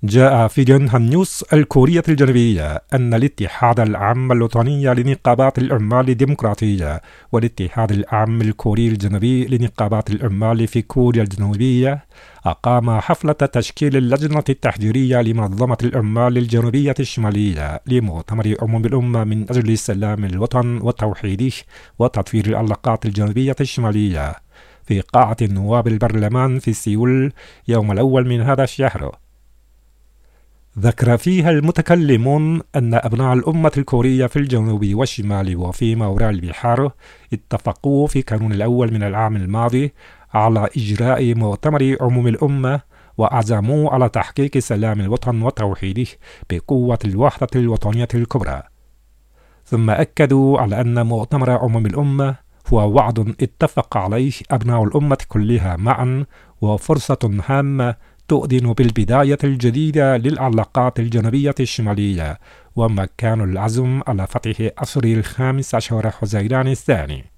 جاء في جنها نيوس الكورية الجنوبية أن الاتحاد العام الوطني لنقابات العمال الديمقراطية والاتحاد العام الكوري الجنوبي لنقابات العمال في كوريا الجنوبية أقام حفلة تشكيل اللجنة التحضيرية لمنظمة العمال الجنوبية الشمالية لمؤتمر أمم الأمة من أجل سلام الوطن وتوحيده وتطوير العلاقات الجنوبية الشمالية في قاعة نواب البرلمان في سيول يوم الأول من هذا الشهر. ذكر فيها المتكلمون أن أبناء الأمة الكورية في الجنوب والشمال وفي ما وراء البحار اتفقوا في كانون الأول من العام الماضي على إجراء مؤتمر عموم الأمة وعزموا على تحقيق سلام الوطن وتوحيده بقوة الوحدة الوطنية الكبرى. ثم أكدوا على أن مؤتمر عموم الأمة هو وعد اتفق عليه أبناء الأمة كلها معا وفرصة هامة تؤذن بالبداية الجديدة للعلاقات الجنوبية الشمالية ومكان العزم على فتح أسر 15 حزيران الثاني.